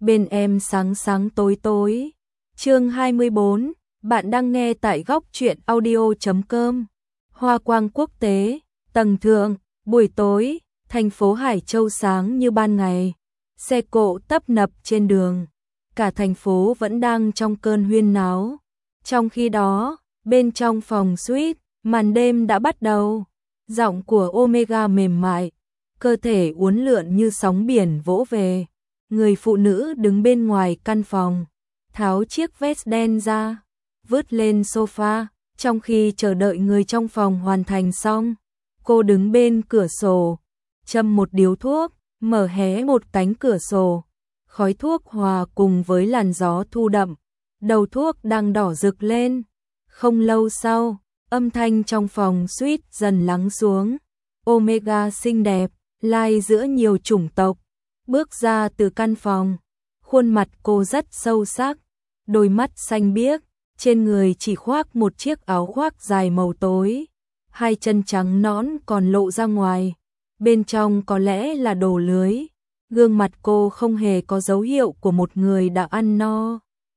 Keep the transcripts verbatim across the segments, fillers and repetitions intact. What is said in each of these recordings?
bên em sáng sáng tối tối. Chương hai mươi bốn, bạn đang nghe tại góc truyện audio chấm com. Hoa quang quốc tế, tầng thượng, buổi tối, thành phố Hải Châu sáng như ban ngày. Xe cộ tấp nập trên đường, cả thành phố vẫn đang trong cơn huyên náo. Trong khi đó, bên trong phòng suite, màn đêm đã bắt đầu. Giọng của Omega mềm mại, cơ thể uốn lượn như sóng biển vỗ về. Người phụ nữ đứng bên ngoài căn phòng, tháo chiếc vest đen ra, vứt lên sofa, trong khi chờ đợi người trong phòng hoàn thành xong. Cô đứng bên cửa sổ, châm một điếu thuốc, mở hé một cánh cửa sổ. Khói thuốc hòa cùng với làn gió thu đậm, đầu thuốc đang đỏ rực lên. Không lâu sau, âm thanh trong phòng suite dần lắng xuống. Omega xinh đẹp, lai giữa nhiều chủng tộc, bước ra từ căn phòng. Khuôn mặt cô rất sâu sắc, đôi mắt xanh biếc, trên người chỉ khoác một chiếc áo khoác dài màu tối. Hai chân trắng nõn còn lộ ra ngoài, bên trong có lẽ là đồ lưới. Gương mặt cô không hề có dấu hiệu của một người đã ăn no.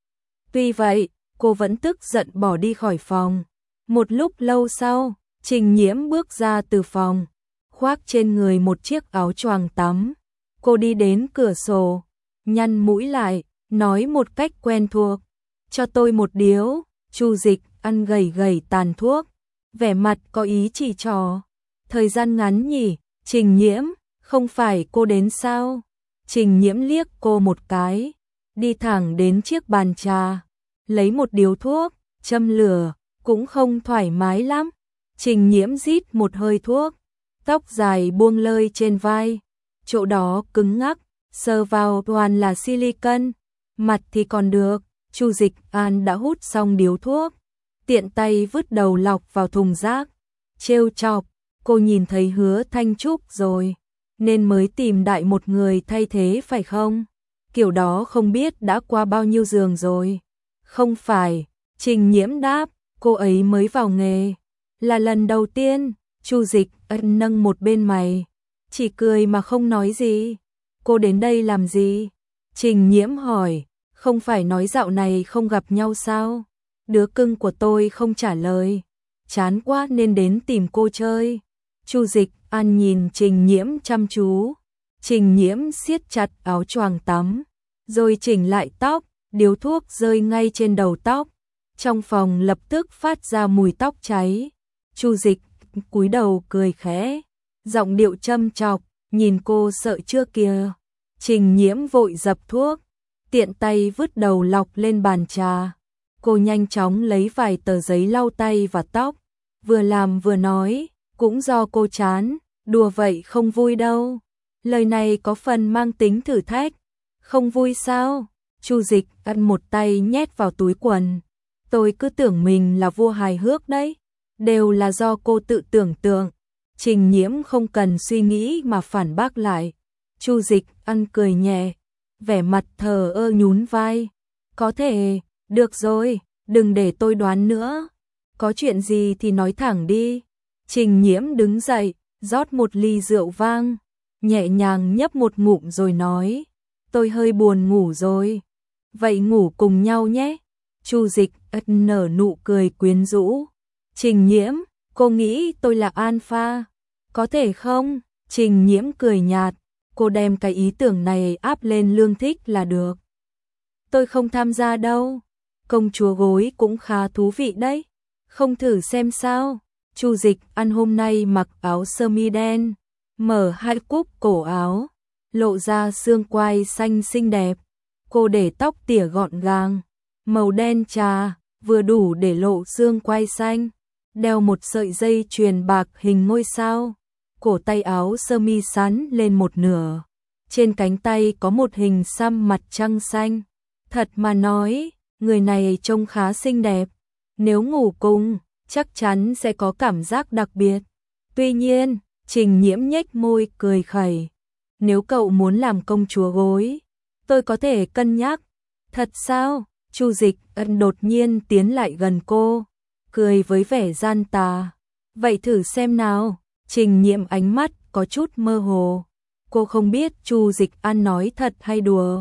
Tuy vậy, cô vẫn tức giận bỏ đi khỏi phòng. Một lúc lâu sau, Trình Nhiễm bước ra từ phòng, khoác trên người một chiếc áo choàng tắm. Cô đi đến cửa sổ, nhăn mũi lại, nói một cách quen thuộc: "Cho tôi một điếu." Chu Dịch ăn gầy gầy tàn thuốc, vẻ mặt có ý chỉ trỏ: "Thời gian ngắn nhỉ, Trình Nhiễm, không phải cô đến sao?" Trình Nhiễm liếc cô một cái, đi thẳng đến chiếc bàn trà, lấy một điếu thuốc, châm lửa, cũng không thoải mái lắm. Trình Nhiễm rít một hơi thuốc, tóc dài buông lơi trên vai, chỗ đó cứng ngắc, sờ vào toàn là silicon, mặt thì còn được. Chu Dịch An đã hút xong điếu thuốc, tiện tay vứt đầu lọc vào thùng rác, trêu chọc: "Cô nhìn thấy Hứa Thanh Trúc rồi, nên mới tìm đại một người thay thế phải không? Kiểu đó không biết đã qua bao nhiêu giường rồi." "Không phải." Trình Nhiễm đáp, "Cô ấy mới vào nghề, là lần đầu tiên." Chu Dịch Ân nâng một bên mày, chỉ cười mà không nói gì. "Cô đến đây làm gì?" Trình Nhiễm hỏi. "Không phải nói dạo này không gặp nhau sao? Đứa cưng của tôi không trả lời, chán quá nên đến tìm cô chơi." Chu Dịch An nhìn Trình Nhiễm chăm chú. Trình Nhiễm siết chặt áo choàng tắm, rồi chỉnh lại tóc, điếu thuốc rơi ngay trên đầu tóc. Trong phòng lập tức phát ra mùi tóc cháy. Chu Dịch cúi đầu cười khẽ, giọng điệu châm chọc: "Nhìn cô sợ chưa kìa." Trình Nhiễm vội dập thuốc, tiện tay vứt đầu lọc lên bàn trà. Cô nhanh chóng lấy vài tờ giấy lau tay và tóc, vừa làm vừa nói: "Cũng do cô chán, đùa vậy không vui đâu." Lời này có phần mang tính thử thách. "Không vui sao?" Chu Dịch ăn một tay nhét vào túi quần. "Tôi cứ tưởng mình là vua hài hước đấy, đều là do cô tự tưởng tượng." Trình Nhiễm không cần suy nghĩ mà phản bác lại. Chu Dịch ăn cười nhẹ, vẻ mặt thờ ơ nhún vai: "Có thể, được rồi, đừng để tôi đoán nữa. Có chuyện gì thì nói thẳng đi." Trình Nhiễm đứng dậy, rót một ly rượu vang, nhẹ nhàng nhấp một ngụm rồi nói: "Tôi hơi buồn ngủ rồi." "Vậy ngủ cùng nhau nhé." Chu Dịch ất nở nụ cười quyến rũ. "Trình Nhiễm, cô nghĩ tôi là alpha, có thể không?" Trình Nhiễm cười nhạt, cô đem cái ý tưởng này áp lên Lương Thích là được. "Tôi không tham gia đâu. Công chúa gối cũng khá thú vị đấy. Không thử xem sao?" Chu Dịch Ăn hôm nay mặc áo sơ mi đen, mở hai cúc cổ áo, lộ ra xương quai xanh xinh đẹp. Cô để tóc tỉa gọn gàng, màu đen trà, vừa đủ để lộ xương quai xanh, đeo một sợi dây chuyền bạc hình ngôi sao. Cổ tay áo sơ mi xắn lên một nửa, trên cánh tay có một hình xăm mặt trăng xanh. Thật mà nói, người này trông khá xinh đẹp. Nếu ngủ cùng, chắc chắn sẽ có cảm giác đặc biệt. Tuy nhiên, Trình Nhiễm nhếch môi cười khẩy: "Nếu cậu muốn làm công chúa gối, tôi có thể cân nhắc." "Thật sao?" Chu Dịch Ân đột nhiên tiến lại gần cô, cười với vẻ gian tà: "Vậy thử xem nào." Trình Nhiễm ánh mắt có chút mơ hồ. Cô không biết Chu Dịch An nói thật hay đùa.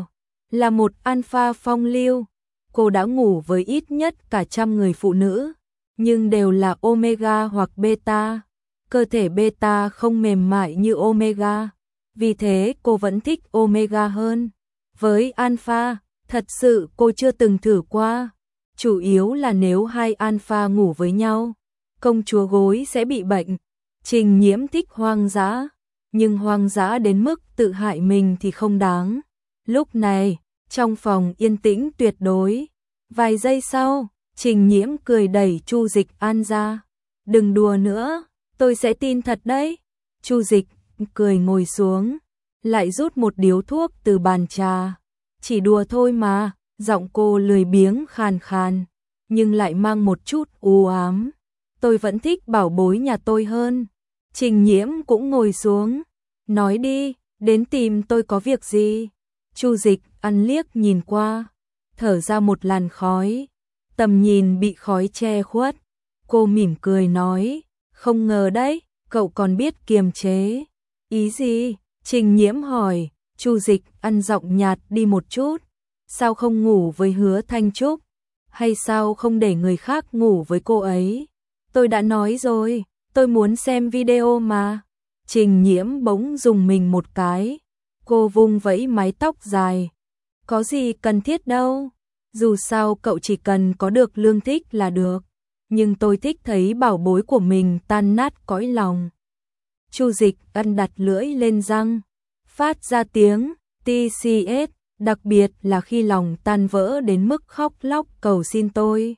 là một alpha phong lưu. Cô đã ngủ với ít nhất cả trăm người phụ nữ, nhưng đều là omega hoặc beta. Cơ thể beta không mềm mại như omega, vì thế cô vẫn thích omega hơn. Với alpha, thật sự cô chưa từng thử qua. Chủ yếu là nếu hai alpha ngủ với nhau, công chúa gối sẽ bị bệnh. Trình Nhiễm thích hoang dã, nhưng hoang dã đến mức tự hại mình thì không đáng. Lúc này, trong phòng yên tĩnh tuyệt đối. Vài giây sau, Trình Nhiễm cười đẩy Chu Dịch An ra. Đừng đùa nữa, tôi sẽ tin thật đấy. Chu Dịch cười ngồi xuống, lại rút một điếu thuốc từ bàn trà. Chỉ đùa thôi mà, giọng cô lười biếng khàn khàn, nhưng lại mang một chút u ám. Tôi vẫn thích bảo bối nhà tôi hơn. Trình Nhiễm cũng ngồi xuống. Nói đi, đến tìm tôi có việc gì? Chu Dịch An liếc nhìn qua, thở ra một làn khói. Tầm nhìn bị khói che khuất. Cô mỉm cười nói, không ngờ đấy, cậu còn biết kiềm chế. Ý gì? Trình Nhiễm hỏi. Chu Dịch An giọng nhạt đi một chút. Sao không ngủ với Hứa Thanh Trúc? Hay sao không để người khác ngủ với cô ấy? Tôi đã nói rồi, tôi muốn xem video mà. Trình Nhiễm bỗng dùng mình một cái. Cô vung vẫy mái tóc dài. Có gì cần thiết đâu. Dù sao cậu chỉ cần có được Lương thích là được. Nhưng tôi thích thấy bảo bối của mình tan nát cõi lòng. Chu Dịch An đặt lưỡi lên răng, phát ra tiếng tê xê ét, đặc biệt là khi lòng tan vỡ đến mức khóc lóc cầu xin tôi.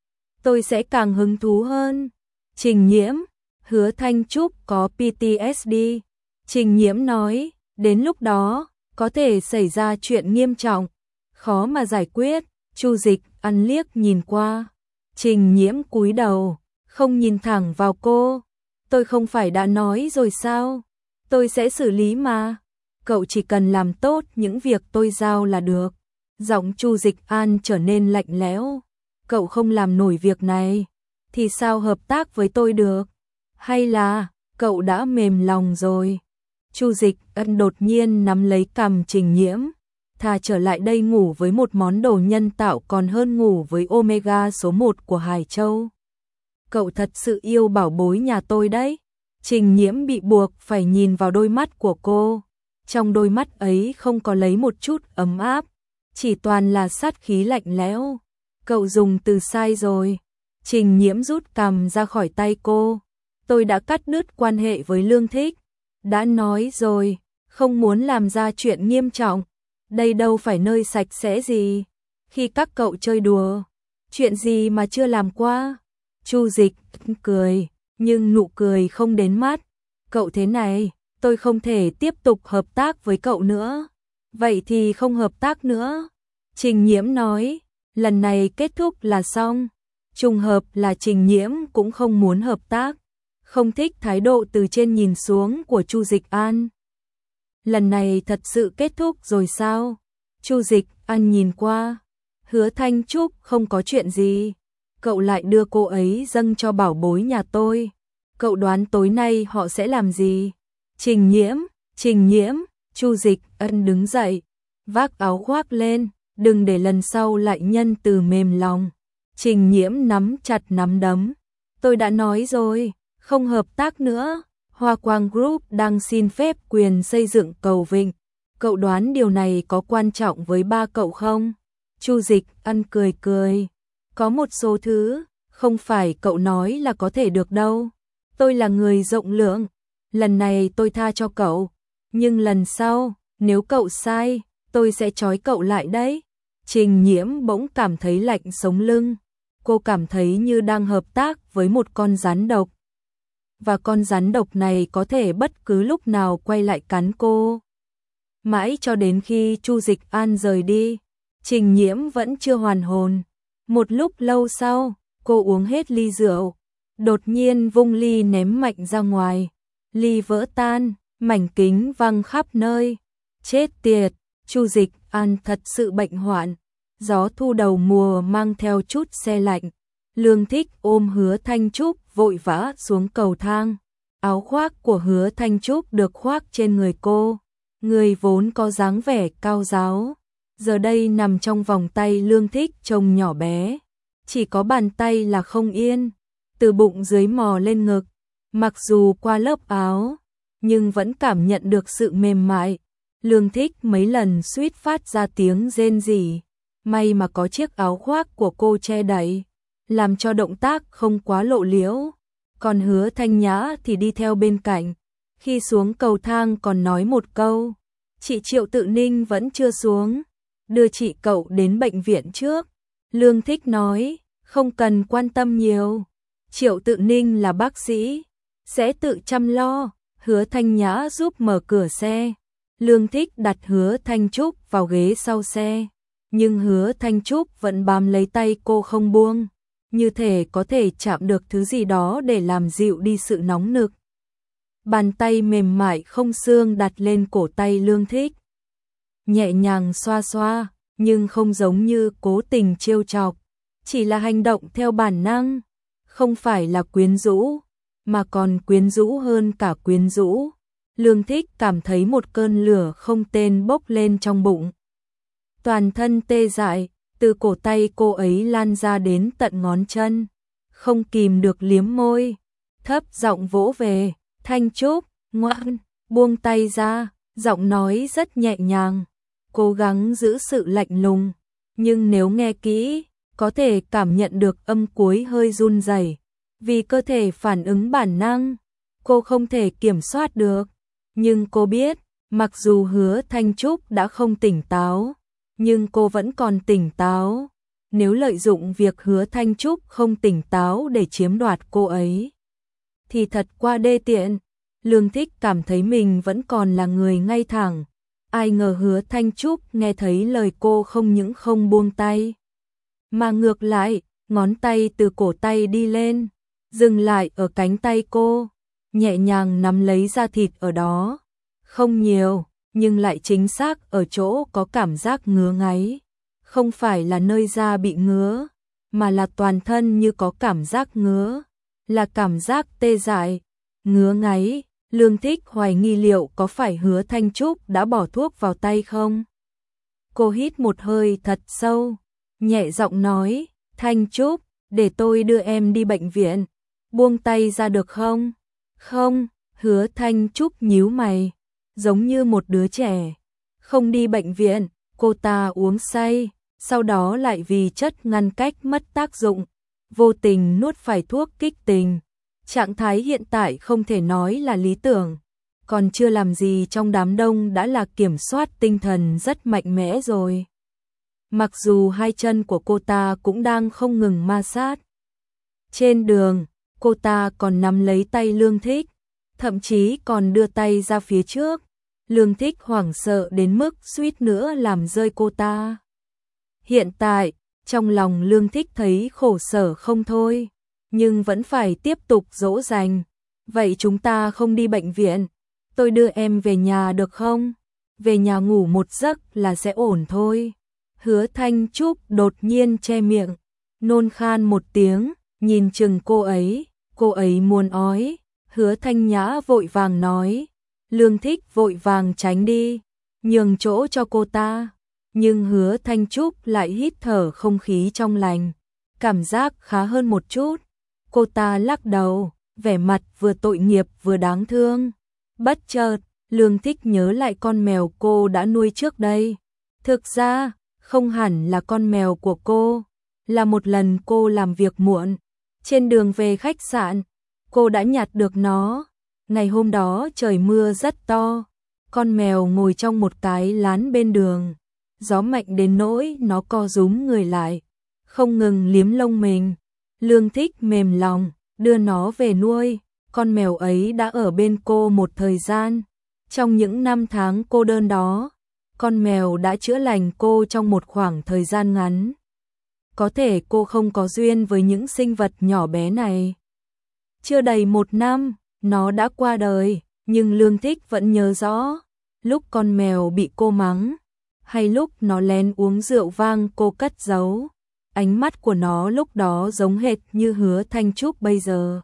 Tôi sẽ càng hứng thú hơn. Trình Nhiễm, Hứa Thanh Trúc có pê tê ét đê. Trình Nhiễm nói, đến lúc đó, có thể xảy ra chuyện nghiêm trọng, khó mà giải quyết. Chu Dịch An liếc nhìn qua. Trình Nhiễm cúi đầu, không nhìn thẳng vào cô. Tôi không phải đã nói rồi sao? Tôi sẽ xử lý mà. Cậu chỉ cần làm tốt những việc tôi giao là được. Giọng Chu Dịch An trở nên lạnh lẽo. Cậu không làm nổi việc này, thì sao hợp tác với tôi được? Hay là, cậu đã mềm lòng rồi? Chu Dịch An đột nhiên nắm lấy cằm Trình Nhiễm. Thà trở lại đây ngủ với một món đồ nhân tạo còn hơn ngủ với omega số một của Hải Châu. Cậu thật sự yêu bảo bối nhà tôi đấy. Trình Nhiễm bị buộc phải nhìn vào đôi mắt của cô. Trong đôi mắt ấy không có lấy một chút ấm áp, chỉ toàn là sát khí lạnh lẽo. Cậu dùng từ sai rồi. Trình Nhiễm rút cằm ra khỏi tay cô. Tôi đã cắt đứt quan hệ với Lương Thích. Đã nói rồi, không muốn làm ra chuyện nghiêm trọng. Đây đâu phải nơi sạch sẽ gì. Khi các cậu chơi đùa, chuyện gì mà chưa làm qua? Chu Dịch cười, nhưng nụ cười không đến mắt. Cậu thế này, tôi không thể tiếp tục hợp tác với cậu nữa. Vậy thì không hợp tác nữa. Trình Nhiễm nói, lần này kết thúc là xong. Trùng hợp là Trình Nhiễm cũng không muốn hợp tác, không thích thái độ từ trên nhìn xuống của Chu Dịch An. Lần này thật sự kết thúc rồi sao? Chu Dịch An nhìn qua. Hứa Thanh Trúc không có chuyện gì. Cậu lại đưa cô ấy dâng cho bảo bối nhà tôi. Cậu đoán tối nay họ sẽ làm gì? Trình Nhiễm, Trình Nhiễm, Chu Dịch An đứng dậy, vác áo khoác lên, đừng để lần sau lại nhân từ mềm lòng. Trình Nhiễm nắm chặt nắm đấm. Tôi đã nói rồi, không hợp tác nữa. Hoa Quang Group đang xin phép quyền xây dựng cầu vịnh. Cậu đoán điều này có quan trọng với ba cậu không? Chu Dịch An cười cười. Có một số thứ, không phải cậu nói là có thể được đâu. Tôi là người rộng lượng. Lần này tôi tha cho cậu. Nhưng lần sau, nếu cậu sai, tôi sẽ trói cậu lại đấy. Trình Nhiễm bỗng cảm thấy lạnh sống lưng. Cô cảm thấy như đang hợp tác với một con rắn độc. Và con rắn độc này có thể bất cứ lúc nào quay lại cắn cô. Mãi cho đến khi Chu Dịch An rời đi, Trình Nhiễm vẫn chưa hoàn hồn. Một lúc lâu sau, cô uống hết ly rượu, đột nhiên vung ly ném mạnh ra ngoài. Ly vỡ tan, mảnh kính văng khắp nơi. Chết tiệt, Chu Dịch An thật sự bệnh hoạn. Gió thu đầu mùa mang theo chút se lạnh. Lương Thích ôm Hứa Thanh Trúc vội vã xuống cầu thang. Áo khoác của Hứa Thanh Trúc được khoác trên người cô. Người vốn có dáng vẻ cao ráo, giờ đây nằm trong vòng tay Lương Thích trông nhỏ bé, chỉ có bàn tay là không yên, từ bụng dưới mò lên ngực, mặc dù qua lớp áo, nhưng vẫn cảm nhận được sự mềm mại. Lương Thích mấy lần suýt phát ra tiếng rên rỉ, may mà có chiếc áo khoác của cô che đậy, làm cho động tác không quá lộ liễu. Còn Hứa Thanh Nhã thì đi theo bên cạnh, khi xuống cầu thang còn nói một câu, chị Triệu Tự Ninh vẫn chưa xuống, đưa chị cậu đến bệnh viện trước. Lương Thích nói, không cần quan tâm nhiều, Triệu Tự Ninh là bác sĩ, sẽ tự chăm lo. Hứa Thanh Nhã giúp mở cửa xe, Lương Thích đặt Hứa Thanh Trúc vào ghế sau xe, nhưng Hứa Thanh Trúc vẫn bám lấy tay cô không buông, như thể có thể chạm được thứ gì đó để làm dịu đi sự nóng nực. Bàn tay mềm mại không xương đặt lên cổ tay Lương Thích, nhẹ nhàng xoa xoa, nhưng không giống như cố tình trêu chọc, chỉ là hành động theo bản năng, không phải là quyến rũ, mà còn quyến rũ hơn cả quyến rũ. Lương Thích cảm thấy một cơn lửa không tên bốc lên trong bụng, toàn thân tê dại, từ cổ tay cô ấy lan ra đến tận ngón chân, không kìm được liếm môi, thấp giọng vỗ về, Thanh Trúc, ngoan, buông tay ra, giọng nói rất nhẹ nhàng, cố gắng giữ sự lạnh lùng, nhưng nếu nghe kỹ, có thể cảm nhận được âm cuối hơi run rẩy, vì cơ thể phản ứng bản năng, cô không thể kiểm soát được. Nhưng cô biết, mặc dù Hứa Thanh Trúc đã không tỉnh táo, nhưng cô vẫn còn tỉnh táo. Nếu lợi dụng việc Hứa Thanh Trúc không tỉnh táo để chiếm đoạt cô ấy, thì thật quá đê tiện. Lương Thích cảm thấy mình vẫn còn là người ngay thẳng. Ai ngờ Hứa Thanh Trúc nghe thấy lời cô không những không buông tay, mà ngược lại, ngón tay từ cổ tay đi lên, dừng lại ở cánh tay cô, nhẹ nhàng nắm lấy da thịt ở đó. Không nhiều, nhưng lại chính xác ở chỗ có cảm giác ngứa ngáy. Không phải là nơi da bị ngứa, mà là toàn thân như có cảm giác ngứa, là cảm giác tê dại, ngứa ngáy. Lương Thích hoài nghi liệu có phải Hứa Thanh Trúc đã bỏ thuốc vào tay không. Cô hít một hơi thật sâu, nhẹ giọng nói, Thanh Trúc, để tôi đưa em đi bệnh viện, buông tay ra được không? Không. Hứa Thanh Trúc nhíu mày, giống như một đứa trẻ. Không đi bệnh viện, cô ta uống say, sau đó lại vì chất ngăn cách mất tác dụng, vô tình nuốt phải thuốc kích tình. Trạng thái hiện tại không thể nói là lý tưởng, còn chưa làm gì trong đám đông đã là kiểm soát tinh thần rất mạnh mẽ rồi. Mặc dù hai chân của cô ta cũng đang không ngừng ma sát. Trên đường, cô ta còn nắm lấy tay Lương Thích, thậm chí còn đưa tay ra phía trước. Lương Thích hoảng sợ đến mức suýt nữa làm rơi cô ta. Hiện tại, trong lòng Lương Thích thấy khổ sở không thôi, nhưng vẫn phải tiếp tục dỗ dành. Vậy chúng ta không đi bệnh viện, tôi đưa em về nhà được không? Về nhà ngủ một giấc là sẽ ổn thôi. Hứa Thanh Trúc đột nhiên che miệng, nôn khan một tiếng, nhìn chừng cô ấy, cô ấy muốn ói. Hứa Thanh Nhã vội vàng nói, Lương Thích vội vàng tránh đi, nhường chỗ cho cô ta. Nhưng Hứa Thanh Trúc lại hít thở không khí trong lành, cảm giác khá hơn một chút. Cô ta lắc đầu, vẻ mặt vừa tội nghiệp vừa đáng thương. Bất chợt, Lương Thích nhớ lại con mèo cô đã nuôi trước đây. Thực ra, không hẳn là con mèo của cô, là một lần cô làm việc muộn, trên đường về khách sạn, cô đã nhặt được nó. Ngày hôm đó trời mưa rất to, con mèo ngồi trong một cái lán bên đường, gió mạnh đến nỗi nó co rúm người lại, không ngừng liếm lông mình. Lương Thích mềm lòng, đưa nó về nuôi. Con mèo ấy đã ở bên cô một thời gian. Trong những năm tháng cô đơn đó, con mèo đã chữa lành cô trong một khoảng thời gian ngắn. Có thể cô không có duyên với những sinh vật nhỏ bé này. Chưa đầy một năm, nó đã qua đời, nhưng Lương Thích vẫn nhớ rõ, lúc con mèo bị cô mắng, hay lúc nó lén uống rượu vang cô cất giấu. Ánh mắt của nó lúc đó giống hệt như Hứa Thanh Trúc bây giờ.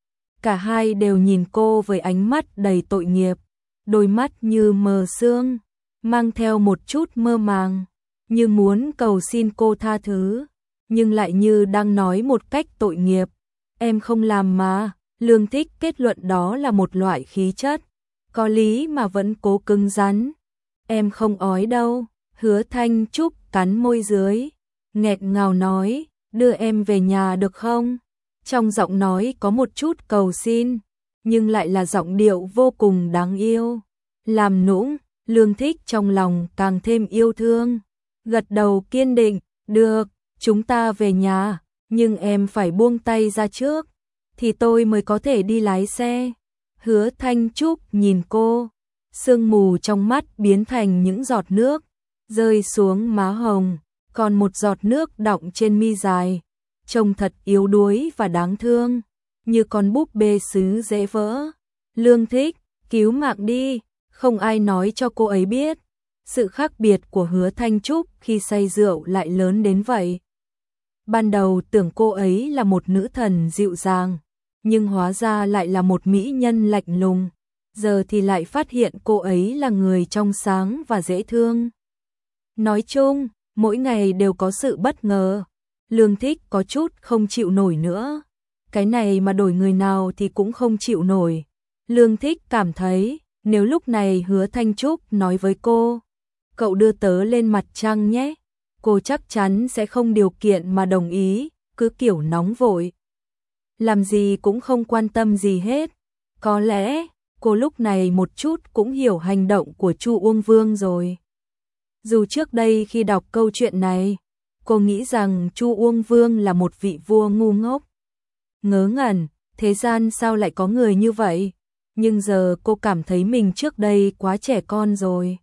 Cả hai đều nhìn cô với ánh mắt đầy tội nghiệp, đôi mắt như mờ sương, mang theo một chút mơ màng. như muốn cầu xin cô tha thứ, nhưng lại như đang nói một cách tội nghiệp. Em không làm mà. Lương Thích kết luận đó là một loại khí chất có lý mà vẫn cố cứng rắn. Em không ói đâu. Hứa Thanh Trúc cắn môi dưới, nghẹn ngào nói, đưa em về nhà được không? Trong giọng nói có một chút cầu xin, nhưng lại là giọng điệu vô cùng đáng yêu. Làm nũng, Lương Thích trong lòng càng thêm yêu thương, gật đầu kiên định, được, chúng ta về nhà, nhưng em phải buông tay ra trước, thì tôi mới có thể đi lái xe. Hứa Thanh Trúc nhìn cô, sương mù trong mắt biến thành những giọt nước, rơi xuống má hồng, còn một giọt nước đọng trên mi dài, trông thật yếu đuối và đáng thương, như con búp bê sứ dễ vỡ. Lương Thích, cứu mạng đi, không ai nói cho cô ấy biết. Sự khác biệt của Hứa Thanh Trúc khi say rượu lại lớn đến vậy. Ban đầu tưởng cô ấy là một nữ thần dịu dàng, nhưng hóa ra lại là một mỹ nhân lạnh lùng. Giờ thì lại phát hiện cô ấy là người trong sáng và dễ thương. Nói chung, mỗi ngày đều có sự bất ngờ. Lương Thích có chút không chịu nổi nữa. Cái này mà đổi người nào thì cũng không chịu nổi. Lương Thích cảm thấy, nếu lúc này Hứa Thanh Trúc nói với cô, cậu đưa tớ lên mặt trăng nhé, cô chắc chắn sẽ không điều kiện mà đồng ý, cứ kiểu nóng vội. Làm gì cũng không quan tâm gì hết. Có lẽ, cô lúc này một chút cũng hiểu hành động của Chu Uông Vương rồi. Dù trước đây khi đọc câu chuyện này, cô nghĩ rằng Chu Uông Vương là một vị vua ngu ngốc. Ngớ ngẩn, thế gian sao lại có người như vậy? Nhưng giờ cô cảm thấy mình trước đây quá trẻ con rồi.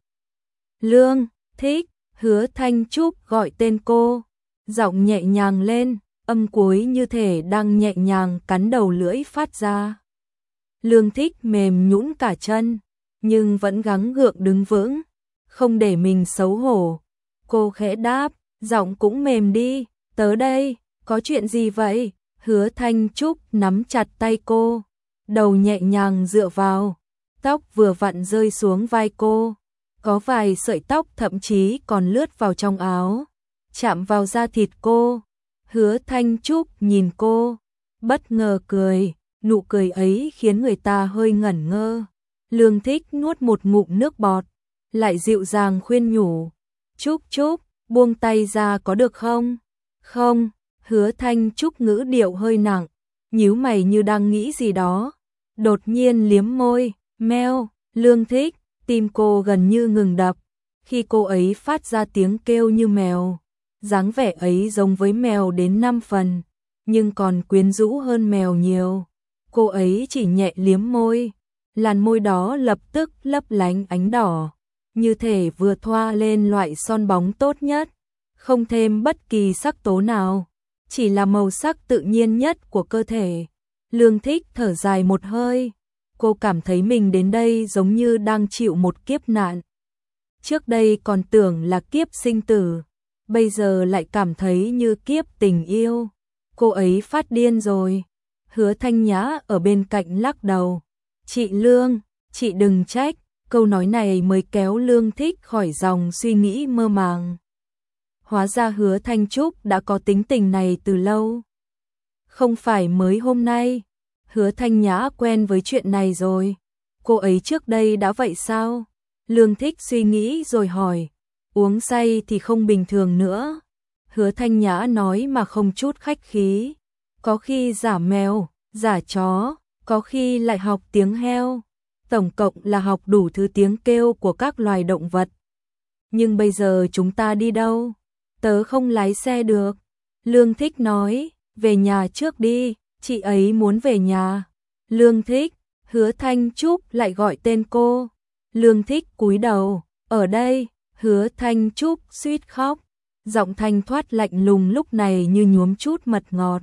Lương Thích, Hứa Thanh Trúc gọi tên cô, giọng nhẹ nhàng lên, âm cuối như thể đang nhẹ nhàng cắn đầu lưỡi phát ra. Lương Thích mềm nhũn cả chân, nhưng vẫn gắng gượng đứng vững, không để mình xấu hổ. Cô khẽ đáp, giọng cũng mềm đi, tớ đây, có chuyện gì vậy? Hứa Thanh Trúc nắm chặt tay cô, đầu nhẹ nhàng dựa vào, tóc vừa vặn rơi xuống vai cô, có vài sợi tóc thậm chí còn lướt vào trong áo, chạm vào da thịt cô. Hứa Thanh Trúc nhìn cô, bất ngờ cười, nụ cười ấy khiến người ta hơi ngẩn ngơ. Lương Thích nuốt một ngụm nước bọt, lại dịu dàng khuyên nhủ, Trúc Trúc, buông tay ra có được không? Không. Hứa Thanh Trúc ngữ điệu hơi nặng, nhíu mày như đang nghĩ gì đó, đột nhiên liếm môi, meo. Lương Thích, tim cô gần như ngừng đập, khi cô ấy phát ra tiếng kêu như mèo, dáng vẻ ấy giống với mèo đến năm phần, nhưng còn quyến rũ hơn mèo nhiều. Cô ấy chỉ nhẹ liếm môi, làn môi đó lập tức lấp lánh ánh đỏ, như thể vừa thoa lên loại son bóng tốt nhất, không thêm bất kỳ sắc tố nào, chỉ là màu sắc tự nhiên nhất của cơ thể. Lương Thích thở dài một hơi, cô cảm thấy mình đến đây giống như đang chịu một kiếp nạn. Trước đây còn tưởng là kiếp sinh tử, bây giờ lại cảm thấy như kiếp tình yêu. Cô ấy phát điên rồi. Hứa Thanh Nhã ở bên cạnh lắc đầu. Chị Lương, chị đừng trách, câu nói này mới kéo Lương Thích khỏi dòng suy nghĩ mơ màng. Hóa ra Hứa Thanh Trúc đã có tính tình này từ lâu. Không phải mới hôm nay. Hứa Thanh Nhã quen với chuyện này rồi. Cô ấy trước đây đã vậy sao? Lương Thích suy nghĩ rồi hỏi. Uống say thì không bình thường nữa. Hứa Thanh Nhã nói mà không chút khách khí. Có khi giả mèo, giả chó, có khi lại học tiếng heo. Tổng cộng là học đủ thứ tiếng kêu của các loài động vật. Nhưng bây giờ chúng ta đi đâu? Tớ không lái xe được. Lương Thích nói, về nhà trước đi, chị ấy muốn về nhà. Lương Thích, Hứa Thanh Trúc lại gọi tên cô. Lương Thích cúi đầu, ở đây. Hứa Thanh Trúc suýt khóc, giọng thanh thoát lạnh lùng lúc này như nhuốm chút mật ngọt.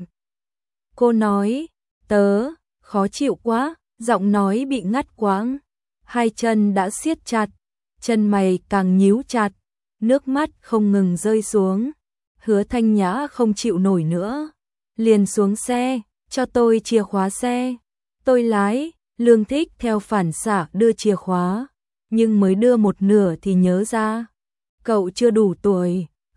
Cô nói, tớ, khó chịu quá, giọng nói bị ngắt quãng, hai chân đã siết chặt, chân mày càng nhíu chặt, nước mắt không ngừng rơi xuống. Hứa Thanh Nhã không chịu nổi nữa, liền xuống xe, cho tôi chìa khóa xe, tôi lái. Lương Thích theo phản xạ đưa chìa khóa, nhưng mới đưa một nửa thì nhớ ra, cậu chưa đủ tuổi,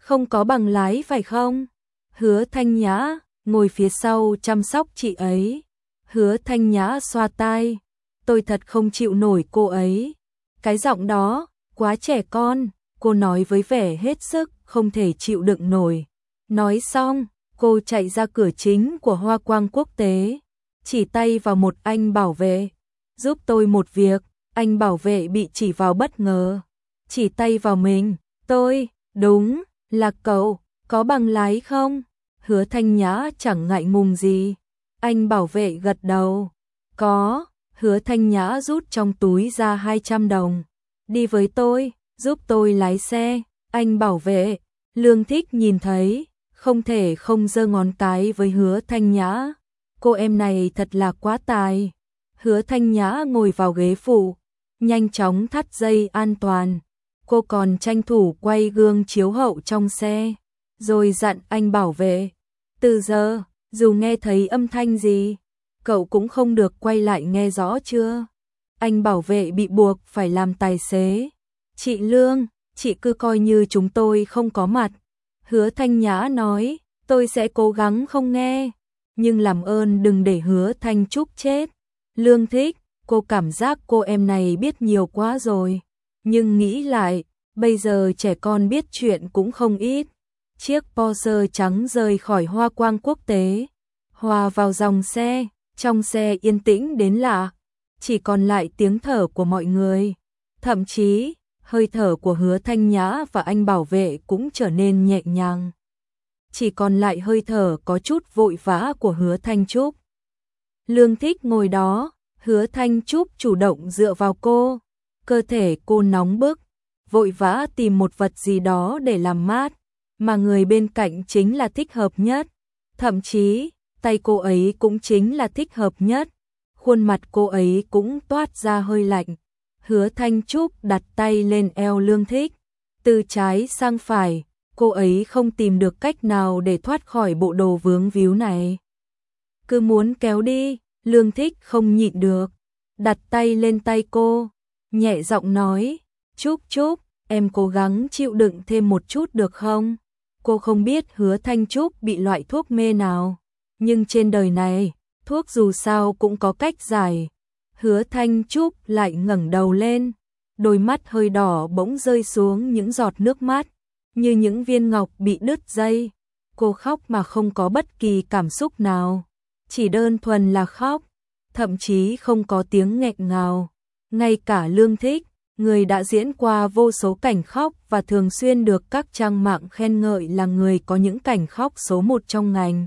Không có bằng lái phải không? Hứa Thanh Nhã, ngồi phía sau chăm sóc chị ấy. Hứa Thanh Nhã xoa tai. Tôi thật không chịu nổi cô ấy. Cái giọng đó, quá trẻ con, cô nói với vẻ hết sức, không thể chịu đựng nổi. Nói xong, cô chạy ra cửa chính của Hoa Quang Quốc tế, chỉ tay vào một anh bảo vệ. Giúp tôi một việc, anh bảo vệ bị chỉ vào bất ngờ. Chỉ tay vào mình, tôi, đúng, là cậu, có bằng lái không? Hứa Thanh Nhã chẳng ngại ngùng gì. Anh bảo vệ gật đầu. Có, Hứa Thanh Nhã rút trong túi ra hai trăm đồng. Đi với tôi, giúp tôi lái xe. Anh bảo vệ, Lương Thích nhìn thấy, không thể không giơ ngón cái với Hứa Thanh Nhã. Cô em này thật là quá tài. Hứa Thanh Nhã ngồi vào ghế phụ, nhanh chóng thắt dây an toàn. Cô còn tranh thủ quay gương chiếu hậu trong xe, rồi dặn anh bảo vệ. Từ giờ, dù nghe thấy âm thanh gì, cậu cũng không được quay lại nghe rõ chưa? Anh bảo vệ bị buộc phải làm tài xế. Chị Lương, chị cứ coi như chúng tôi không có mặt. Hứa Thanh Nhã nói, tôi sẽ cố gắng không nghe, nhưng làm ơn đừng để Hứa Thanh Trúc chết. Lương Thích, cô cảm giác cô em này biết nhiều quá rồi, nhưng nghĩ lại, bây giờ trẻ con biết chuyện cũng không ít. Chiếc Porsche trắng rời khỏi Hoa Quang Quốc tế, hòa vào dòng xe, trong xe yên tĩnh đến lạ, chỉ còn lại tiếng thở của mọi người, thậm chí hơi thở của Hứa Thanh Nhã và anh bảo vệ cũng trở nên nhẹ nhàng. Chỉ còn lại hơi thở có chút vội vã của Hứa Thanh Trúc. Lương Thích ngồi đó, Hứa Thanh Trúc chủ động dựa vào cô, cơ thể cô nóng bức, vội vã tìm một vật gì đó để làm mát, mà người bên cạnh chính là thích hợp nhất. Thậm chí, tay cô ấy cũng chính là thích hợp nhất. Khuôn mặt cô ấy cũng toát ra hơi lạnh. Hứa Thanh Trúc đặt tay lên eo Lương Thích, từ trái sang phải, cô ấy không tìm được cách nào để thoát khỏi bộ đồ vướng víu này. Cứ muốn kéo đi, Lương Thích không nhịn được, đặt tay lên tay cô, nhẹ giọng nói, Trúc Trúc, em cố gắng chịu đựng thêm một chút được không? Cô không biết Hứa Thanh Trúc bị loại thuốc mê nào, nhưng trên đời này, thuốc dù sao cũng có cách giải. Hứa Thanh Trúc lại ngẩng đầu lên, đôi mắt hơi đỏ bỗng rơi xuống những giọt nước mắt, như những viên ngọc bị đứt dây. Cô khóc mà không có bất kỳ cảm xúc nào, chỉ đơn thuần là khóc, thậm chí không có tiếng nghẹn ngào. Ngay cả Lương Thích, người đã diễn qua vô số cảnh khóc và thường xuyên được các trang mạng khen ngợi là người có những cảnh khóc số một trong ngành,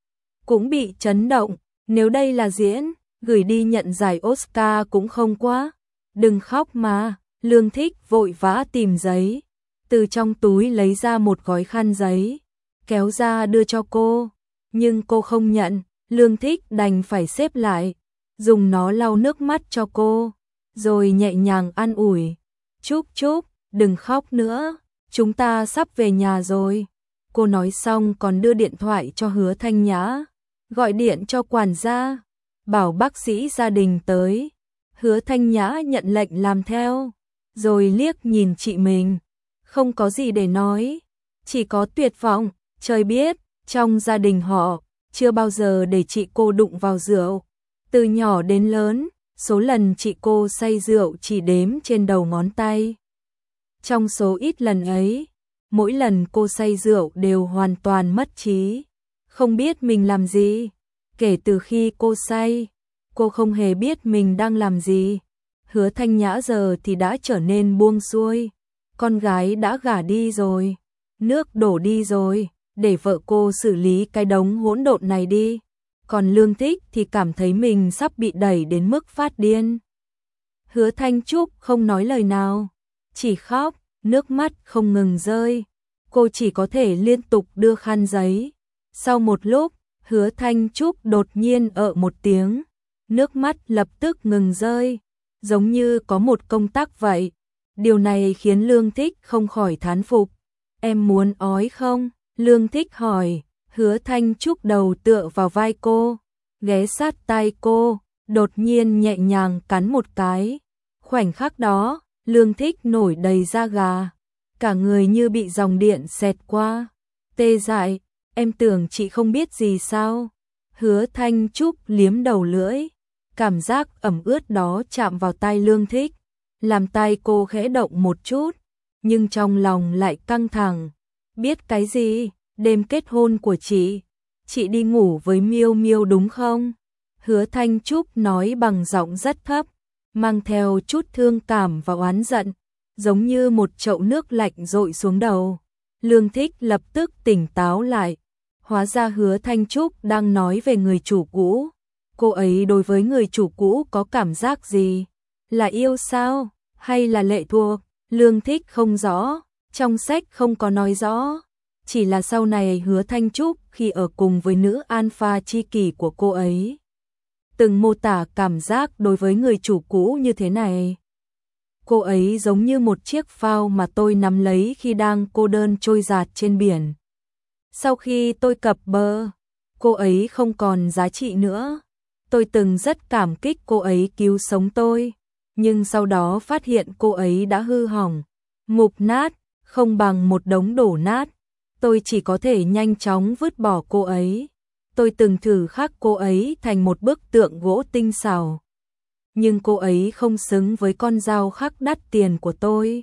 cũng bị chấn động. Nếu đây là diễn, gửi đi nhận giải Oscar cũng không quá. Đừng khóc mà. Lương Thích vội vã tìm giấy, từ trong túi lấy ra một gói khăn giấy, kéo ra đưa cho cô, nhưng cô không nhận. Lương Thích đành phải xếp lại, dùng nó lau nước mắt cho cô, rồi nhẹ nhàng an ủi. Trúc Trúc, đừng khóc nữa, chúng ta sắp về nhà rồi. Cô nói xong còn đưa điện thoại cho Hứa Thanh Nhã, gọi điện cho quản gia, bảo bác sĩ gia đình tới. Hứa Thanh Nhã nhận lệnh làm theo, rồi liếc nhìn chị mình, không có gì để nói, chỉ có tuyệt vọng. Trời biết, trong gia đình họ, chưa bao giờ để chị cô đụng vào rượu. Từ nhỏ đến lớn, số lần chị cô say rượu chỉ đếm trên đầu ngón tay. Trong số ít lần ấy, mỗi lần cô say rượu đều hoàn toàn mất trí, không biết mình làm gì. Kể từ khi cô say, cô không hề biết mình đang làm gì. Hứa Thanh Nhã giờ thì đã trở nên buông xuôi, con gái đã gả đi rồi, nước đổ đi rồi, để vợ cô xử lý cái đống hỗn độn này đi. Còn Lương Thích thì cảm thấy mình sắp bị đẩy đến mức phát điên. Hứa Thanh Trúc không nói lời nào, chỉ khóc, nước mắt không ngừng rơi. Cô chỉ có thể liên tục đưa khăn giấy. Sau một lúc, Hứa Thanh Trúc đột nhiên ợ một tiếng, nước mắt lập tức ngừng rơi, giống như có một công tắc vậy. Điều này khiến Lương Thích không khỏi thán phục. Em muốn ói không? Lương Thích hỏi. Hứa Thanh Trúc đầu tựa vào vai cô, ghé sát tai cô, đột nhiên nhẹ nhàng cắn một cái. Khoảnh khắc đó, Lương Thích nổi đầy da gà. cả người như bị dòng điện xẹt qua. Tê dại, em tưởng chị không biết gì sao? Hứa Thanh Trúc liếm đầu lưỡi, cảm giác ẩm ướt đó chạm vào tai Lương Thích, làm tai cô khẽ động một chút, nhưng trong lòng lại căng thẳng. Biết cái gì? Đêm kết hôn của chị, chị đi ngủ với Miêu Miêu đúng không? Hứa Thanh Trúc nói bằng giọng rất thấp, mang theo chút thương cảm và oán giận, giống như một chậu nước lạnh dội xuống đầu. Lương Thích lập tức tỉnh táo lại, hóa ra Hứa Thanh Trúc đang nói về người chủ cũ. Cô ấy đối với người chủ cũ có cảm giác gì? Là yêu sao? Hay là lệ thuộc? Lương Thích không rõ, trong sách không có nói rõ. Chỉ là sau này Hứa Thanh Trúc khi ở cùng với nữ alpha chi kỷ của cô ấy, từng mô tả cảm giác đối với người chủ cũ như thế này. Cô ấy giống như một chiếc phao mà tôi nắm lấy khi đang cô đơn trôi dạt trên biển. Sau khi tôi cập bờ, cô ấy không còn giá trị nữa. Tôi từng rất cảm kích cô ấy cứu sống tôi, nhưng sau đó phát hiện cô ấy đã hư hỏng, mục nát, không bằng một đống đổ nát. Tôi chỉ có thể nhanh chóng vứt bỏ cô ấy. Tôi từng thử khắc cô ấy thành một bức tượng gỗ tinh xảo, nhưng cô ấy không xứng với con dao khắc đắt tiền của tôi.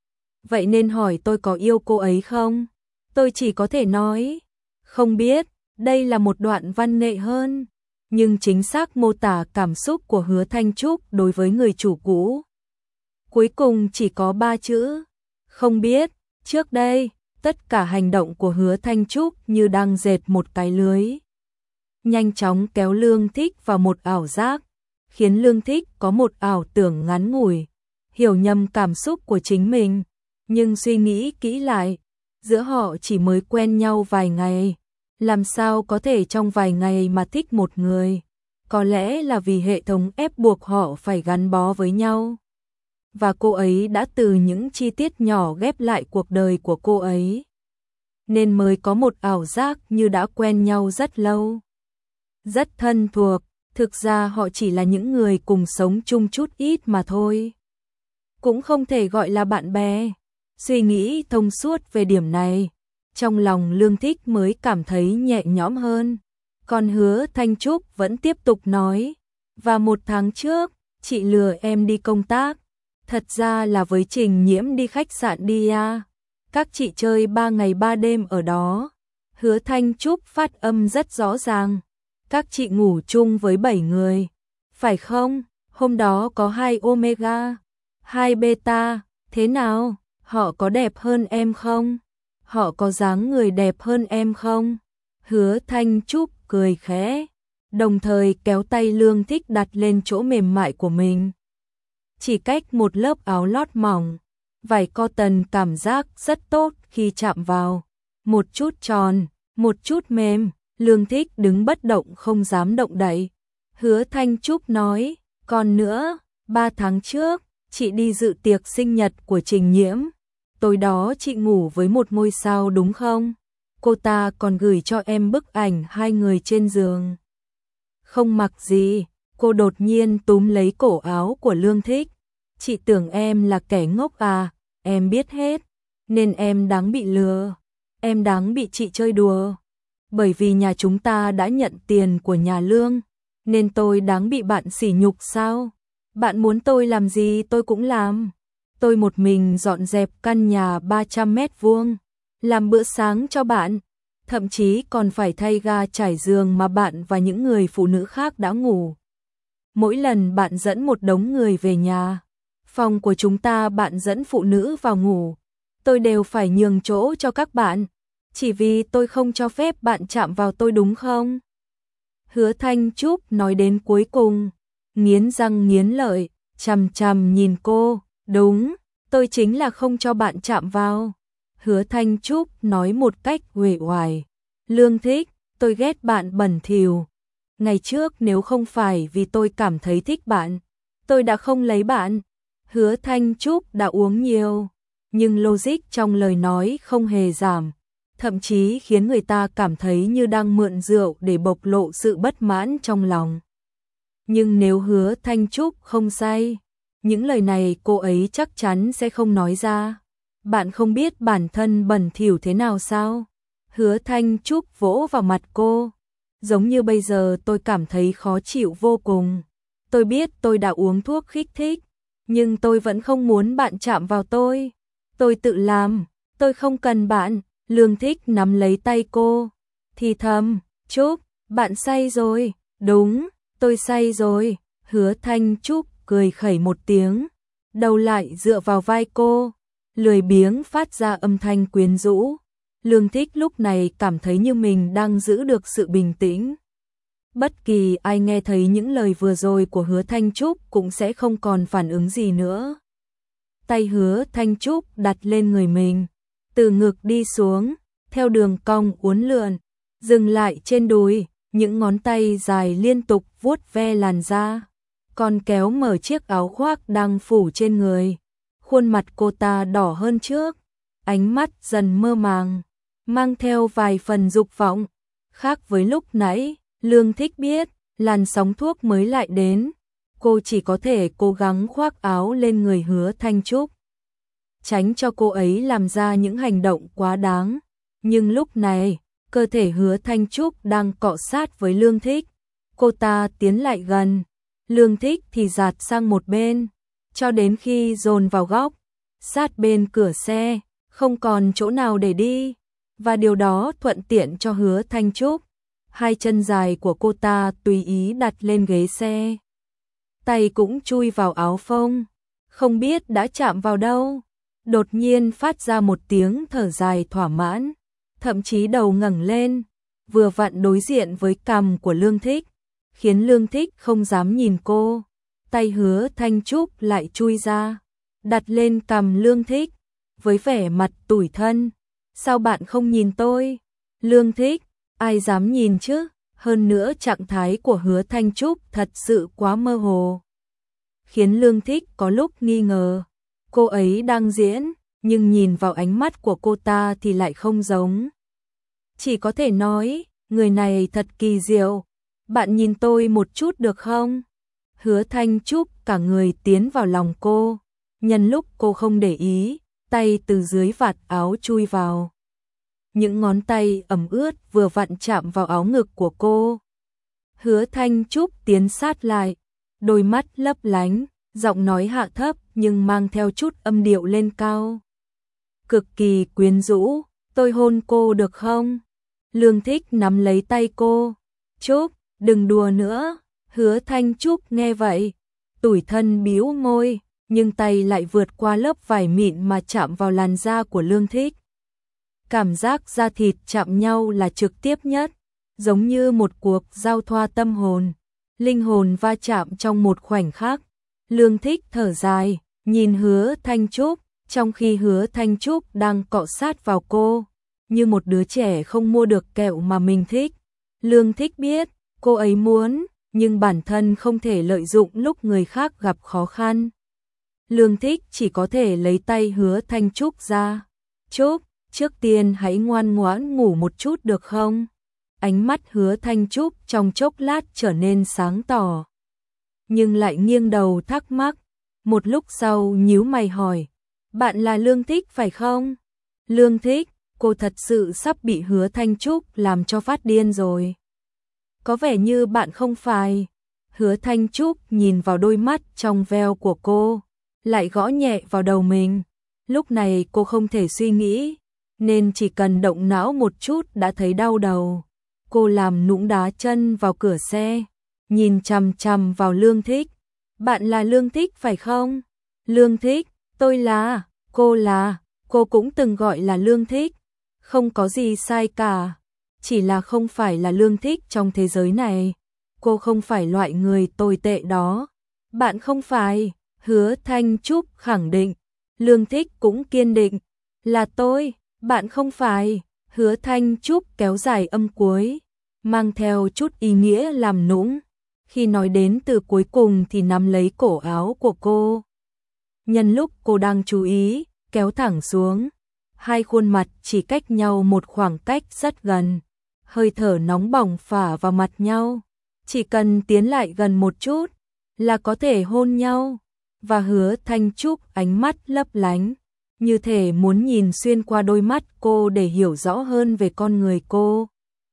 Vậy nên hỏi tôi có yêu cô ấy không? Tôi chỉ có thể nói, không biết. Đây là một đoạn văn nghệ hơn, nhưng chính xác mô tả cảm xúc của Hứa Thanh Trúc đối với người chủ cũ. Cuối cùng chỉ có ba chữ, không biết. Trước đây, tất cả hành động của Hứa Thanh Trúc như đang dệt một cái lưới, nhanh chóng kéo Lương Thích vào một ảo giác, khiến Lương Thích có một ảo tưởng ngắn ngủi, hiểu nhầm cảm xúc của chính mình. Nhưng suy nghĩ kỹ lại, giữa họ chỉ mới quen nhau vài ngày, làm sao có thể trong vài ngày mà thích một người? Có lẽ là vì hệ thống ép buộc họ phải gắn bó với nhau. Và cô ấy đã từ những chi tiết nhỏ ghép lại cuộc đời của cô ấy, nên mới có một ảo giác như đã quen nhau rất lâu, rất thân thuộc. Thực ra họ chỉ là những người cùng sống chung chút ít mà thôi, cũng không thể gọi là bạn bè. Suy nghĩ thông suốt về điểm này, trong lòng Lương Thích mới cảm thấy nhẹ nhõm hơn. Còn Hứa Thanh Trúc vẫn tiếp tục nói, và một tháng trước, chị lừa em đi công tác. Thật ra là với Trình Nhiễm đi khách sạn đi à. Các chị chơi ba ngày ba đêm ở đó. Hứa Thanh Trúc phát âm rất rõ ràng. Các chị ngủ chung với bảy người, phải không? Hôm đó có hai Omega, hai Beta, thế nào? Họ có đẹp hơn em không? Họ có dáng người đẹp hơn em không? Hứa Thanh Trúc cười khẽ, đồng thời kéo tay Lương Thích đặt lên chỗ mềm mại của mình. Chỉ cách một lớp áo lót mỏng, vải cotton cảm giác rất tốt khi chạm vào. Một chút tròn, một chút mềm. Lương Thích đứng bất động không dám động đậy. Hứa Thanh Trúc nói, còn nữa, ba tháng trước, chị đi dự tiệc sinh nhật của Trình Nhiễm. Tối đó chị ngủ với một ngôi sao đúng không? Cô ta còn gửi cho em bức ảnh hai người trên giường. Không mặc gì, cô đột nhiên túm lấy cổ áo của Lương Thích. Chị tưởng em là kẻ ngốc à, em biết hết, nên em đáng bị lừa, em đáng bị chị chơi đùa. Bởi vì nhà chúng ta đã nhận tiền của nhà Lương, nên tôi đáng bị bạn sỉ nhục sao? Bạn muốn tôi làm gì tôi cũng làm. Tôi một mình dọn dẹp căn nhà ba trăm mét vuông, làm bữa sáng cho bạn, thậm chí còn phải thay ga trải giường mà bạn và những người phụ nữ khác đã ngủ. Mỗi lần bạn dẫn một đống người về nhà, phòng của chúng ta bạn dẫn phụ nữ vào ngủ, tôi đều phải nhường chỗ cho các bạn, chỉ vì tôi không cho phép bạn chạm vào tôi đúng không? Hứa Thanh Trúc nói đến cuối cùng, nghiến răng nghiến lợi, chằm chằm nhìn cô, đúng, tôi chính là không cho bạn chạm vào. Hứa Thanh Trúc nói một cách uể oải, Lương Thích, tôi ghét bạn bẩn thỉu. Ngày trước nếu không phải vì tôi cảm thấy thích bạn, tôi đã không lấy bạn. Hứa Thanh Trúc đã uống nhiều, nhưng logic trong lời nói không hề giảm, thậm chí khiến người ta cảm thấy như đang mượn rượu để bộc lộ sự bất mãn trong lòng. Nhưng nếu Hứa Thanh Trúc không say, những lời này cô ấy chắc chắn sẽ không nói ra. Bạn không biết bản thân bẩn thỉu thế nào sao? Hứa Thanh Trúc vỗ vào mặt cô. Giống như bây giờ tôi cảm thấy khó chịu vô cùng. Tôi biết tôi đã uống thuốc kích thích, nhưng tôi vẫn không muốn bạn chạm vào tôi. Tôi tự làm, tôi không cần bạn. Lương Thích nắm lấy tay cô, thì thầm, Trúc, bạn say rồi. Đúng, tôi say rồi. Hứa Thanh Trúc cười khẩy một tiếng, đầu lại dựa vào vai cô, lười biếng phát ra âm thanh quyến rũ. Lương Thích lúc này cảm thấy như mình đang giữ được sự bình tĩnh. Bất kỳ ai nghe thấy những lời vừa rồi của Hứa Thanh Trúc cũng sẽ không còn phản ứng gì nữa. Tay Hứa Thanh Trúc đặt lên người mình, từ ngực đi xuống, theo đường cong uốn lượn, dừng lại trên đùi, những ngón tay dài liên tục vuốt ve làn da, còn kéo mở chiếc áo khoác đang phủ trên người. Khuôn mặt cô ta đỏ hơn trước, ánh mắt dần mơ màng, mang theo vài phần dục vọng. Khác với lúc nãy, Lương Thích biết, làn sóng thuốc mới lại đến, cô chỉ có thể cố gắng khoác áo lên người Hứa Thanh Trúc, tránh cho cô ấy làm ra những hành động quá đáng. Nhưng lúc này, cơ thể Hứa Thanh Trúc đang cọ sát với Lương Thích. Cô ta tiến lại gần, Lương Thích thì dạt sang một bên, cho đến khi dồn vào góc, sát bên cửa xe, không còn chỗ nào để đi. Và điều đó thuận tiện cho Hứa Thanh Trúc. Hai chân dài của cô ta tùy ý đặt lên ghế xe, tay cũng chui vào áo phông, không biết đã chạm vào đâu. Đột nhiên phát ra một tiếng thở dài thỏa mãn, thậm chí đầu ngẩng lên, vừa vặn đối diện với cằm của Lương Thích, khiến Lương Thích không dám nhìn cô. Tay Hứa Thanh Trúc lại chui ra, đặt lên cằm Lương Thích, với vẻ mặt tủi thân. Sao bạn không nhìn tôi? Lương Thích, ai dám nhìn chứ? Hơn nữa trạng thái của Hứa Thanh Trúc thật sự quá mơ hồ, khiến Lương Thích có lúc nghi ngờ cô ấy đang diễn, nhưng nhìn vào ánh mắt của cô ta thì lại không giống. Chỉ có thể nói, người này thật kỳ diệu. Bạn nhìn tôi một chút được không? Hứa Thanh Trúc cả người tiến vào lòng cô, nhân lúc cô không để ý, tay từ dưới vạt áo chui vào. Những ngón tay ẩm ướt vừa vặn chạm vào áo ngực của cô. Hứa Thanh Trúc tiến sát lại, đôi mắt lấp lánh, giọng nói hạ thấp nhưng mang theo chút âm điệu lên cao. Cực kỳ quyến rũ, tôi hôn cô được không? Lương Thích nắm lấy tay cô. Trúc, đừng đùa nữa. Hứa Thanh Trúc nghe vậy, tủi thân bĩu môi, nhưng tay lại vượt qua lớp vải mịn mà chạm vào làn da của Lương Thích. Cảm giác da thịt chạm nhau là trực tiếp nhất, giống như một cuộc giao thoa tâm hồn, linh hồn va chạm trong một khoảnh khắc. Lương Thích thở dài, nhìn Hứa Thanh Trúc, trong khi Hứa Thanh Trúc đang cọ sát vào cô, như một đứa trẻ không mua được kẹo mà mình thích. Lương Thích biết, cô ấy muốn, nhưng bản thân không thể lợi dụng lúc người khác gặp khó khăn. Lương Thích chỉ có thể lấy tay Hứa Thanh Trúc ra. Trúc, trước tiên hãy ngoan ngoãn ngủ một chút được không? Ánh mắt Hứa Thanh Trúc trong chốc lát trở nên sáng tỏ, nhưng lại nghiêng đầu thắc mắc. Một lúc sau nhíu mày hỏi, bạn là Lương Thích phải không? Lương Thích, cô thật sự sắp bị Hứa Thanh Trúc làm cho phát điên rồi. Có vẻ như bạn không phải. Hứa Thanh Trúc nhìn vào đôi mắt trong veo của cô, lại gõ nhẹ vào đầu mình. Lúc này cô không thể suy nghĩ, nên chỉ cần động não một chút đã thấy đau đầu. Cô làm nũng đá chân vào cửa xe, nhìn chằm chằm vào Lương Thích. Bạn là Lương Thích phải không? Lương Thích, tôi là, cô là, cô cũng từng gọi là Lương Thích. Không có gì sai cả, chỉ là không phải là Lương Thích trong thế giới này. Cô không phải loại người tồi tệ đó. Bạn không phải. Hứa Thanh Trúc khẳng định. Lương Thích cũng kiên định. Là tôi, bạn không phải. Hứa Thanh Trúc kéo dài âm cuối, mang theo chút ý nghĩa làm nũng. Khi nói đến từ cuối cùng thì nắm lấy cổ áo của cô. Nhân lúc cô đang chú ý, kéo thẳng xuống. Hai khuôn mặt chỉ cách nhau một khoảng cách rất gần. Hơi thở nóng bỏng phả vào mặt nhau. Chỉ cần tiến lại gần một chút là có thể hôn nhau. Và Hứa Thanh Trúc ánh mắt lấp lánh, như thể muốn nhìn xuyên qua đôi mắt cô để hiểu rõ hơn về con người cô.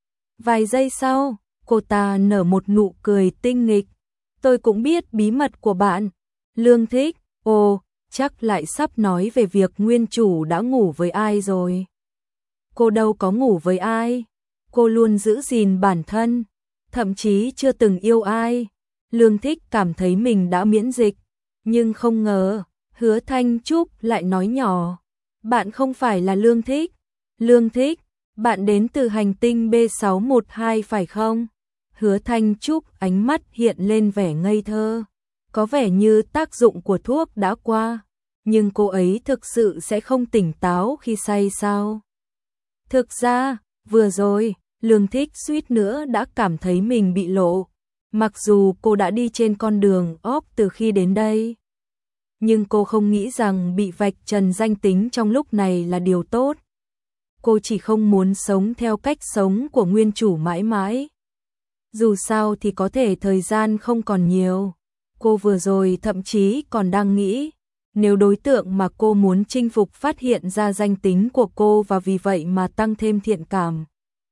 Vài giây sau, cô ta nở một nụ cười tinh nghịch. Tôi cũng biết bí mật của bạn. Lương Thích, ồ, chắc lại sắp nói về việc nguyên chủ đã ngủ với ai rồi. Cô đâu có ngủ với ai. Cô luôn giữ gìn bản thân, thậm chí chưa từng yêu ai. Lương Thích cảm thấy mình đã miễn dịch, nhưng không ngờ, Hứa Thanh Trúc lại nói nhỏ. Bạn không phải là Lương Thích. Lương Thích, bạn đến từ hành tinh B sáu một hai phải không? Hứa Thanh Trúc ánh mắt hiện lên vẻ ngây thơ. Có vẻ như tác dụng của thuốc đã qua, nhưng cô ấy thực sự sẽ không tỉnh táo khi say sao? Thực ra, vừa rồi, Lương Thích suýt nữa đã cảm thấy mình bị lộ. Mặc dù cô đã đi trên con đường óp từ khi đến đây, nhưng cô không nghĩ rằng bị vạch trần danh tính trong lúc này là điều tốt. Cô chỉ không muốn sống theo cách sống của nguyên chủ mãi mãi. Dù sao thì có thể thời gian không còn nhiều. Cô vừa rồi thậm chí còn đang nghĩ, nếu đối tượng mà cô muốn chinh phục phát hiện ra danh tính của cô và vì vậy mà tăng thêm thiện cảm,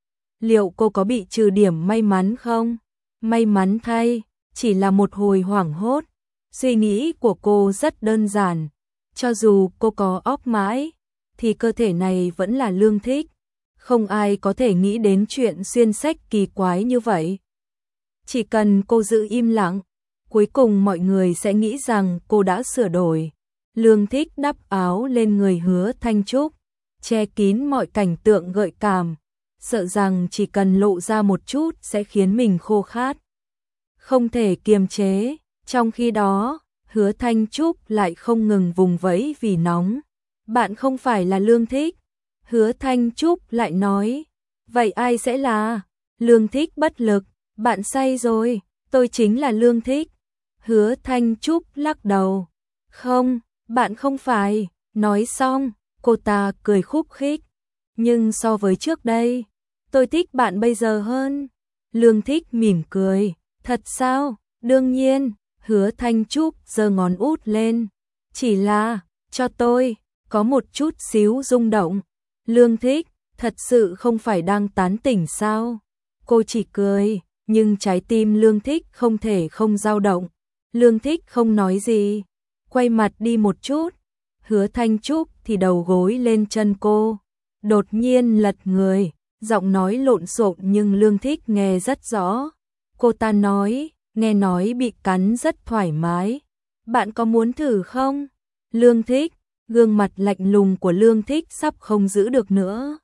liệu cô có bị trừ điểm may mắn không? May mắn thay, chỉ là một hồi hoảng hốt. Suy nghĩ của cô rất đơn giản. Cho dù cô có óp mãi, thì cơ thể này vẫn là Lương Thích. Không ai có thể nghĩ đến chuyện xuyên sách kỳ quái như vậy. Chỉ cần cô giữ im lặng, cuối cùng mọi người sẽ nghĩ rằng cô đã sửa đổi. Lương Thích đắp áo lên người Hứa Thanh Trúc, che kín mọi cảnh tượng gợi cảm, sợ rằng chỉ cần lộ ra một chút sẽ khiến mình khô khát, không thể kiềm chế. Trong khi đó, Hứa Thanh Trúc lại không ngừng vùng vẫy vì nóng. Bạn không phải là Lương Thích. Hứa Thanh Trúc lại nói. Vậy ai sẽ là? Lương Thích bất lực. Bạn say rồi, tôi chính là Lương Thích. Hứa Thanh Trúc lắc đầu. Không, bạn không phải. Nói xong, cô ta cười khúc khích. Nhưng so với trước đây, tôi thích bạn bây giờ hơn. Lương Thích mỉm cười. Thật sao? Đương nhiên. Hứa Thanh Trúc giơ ngón út lên. Chỉ là, cho tôi, có một chút xíu rung động. Lương Thích, thật sự không phải đang tán tỉnh sao? Cô chỉ cười, nhưng trái tim Lương Thích không thể không dao động. Lương Thích không nói gì, quay mặt đi một chút. Hứa Thanh Trúc thì đầu gối lên chân cô, đột nhiên lật người, giọng nói lộn xộn nhưng Lương Thích nghe rất rõ. Cô ta nói, nghe nói bị cắn rất thoải mái. Bạn có muốn thử không? Lương Thích, gương mặt lạnh lùng của Lương Thích sắp không giữ được nữa.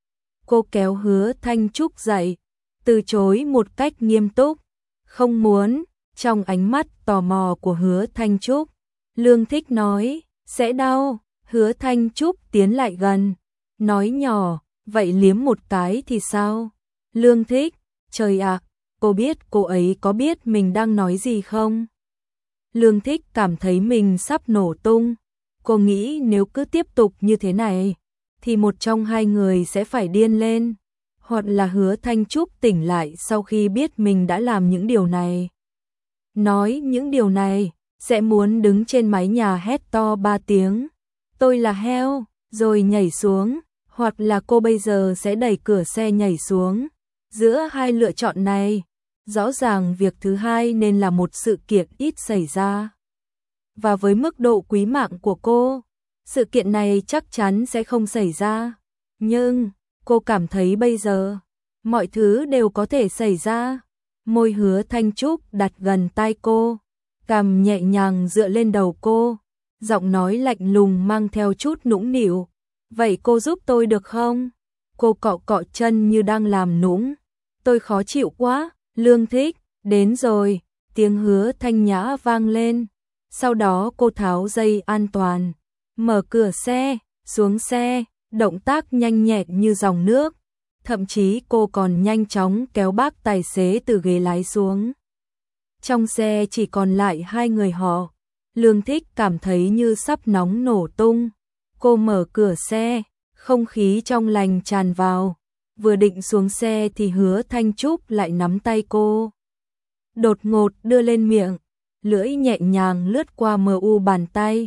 Cô kéo Hứa Thanh Trúc dậy, từ chối một cách nghiêm túc. Không muốn. Trong ánh mắt tò mò của Hứa Thanh Trúc, Lương Thích nói, sẽ đau. Hứa Thanh Trúc tiến lại gần, nói nhỏ, vậy liếm một cái thì sao? Lương Thích, trời ạ, cô biết cô ấy có biết mình đang nói gì không? Lương Thích cảm thấy mình sắp nổ tung. Cô nghĩ nếu cứ tiếp tục như thế này, thì một trong hai người sẽ phải điên lên. Hoặc là Hứa Thanh Trúc tỉnh lại sau khi biết mình đã làm những điều này. Nói những điều này, sẽ muốn đứng trên mái nhà hét to ba tiếng. Tôi là heo, rồi nhảy xuống. Hoặc là cô bây giờ sẽ đẩy cửa xe nhảy xuống. Giữa hai lựa chọn này, rõ ràng việc thứ hai nên là một sự kiện ít xảy ra. Và với mức độ quý mạng của cô, sự kiện này chắc chắn sẽ không xảy ra. Nhưng, cô cảm thấy bây giờ, mọi thứ đều có thể xảy ra. Môi Hứa Thanh Trúc đặt gần tai cô, cằm nhẹ nhàng dựa lên đầu cô, giọng nói lạnh lùng mang theo chút nũng nịu. Vậy cô giúp tôi được không? Cô cọ cọ chân như đang làm nũng. Tôi khó chịu quá. Lương Thích, đến rồi. Tiếng Hứa Thanh Nhã vang lên. Sau đó cô tháo dây an toàn, mở cửa xe, xuống xe, động tác nhanh nhẹn như dòng nước. Thậm chí cô còn nhanh chóng kéo bác tài xế từ ghế lái xuống. Trong xe chỉ còn lại hai người họ. Lương Thích cảm thấy như sắp nóng nổ tung. Cô mở cửa xe, không khí trong lành tràn vào. Vừa định xuống xe thì Hứa Thanh Trúc lại nắm tay cô, đột ngột đưa lên miệng, lưỡi nhẹ nhàng lướt qua mờ u bàn tay,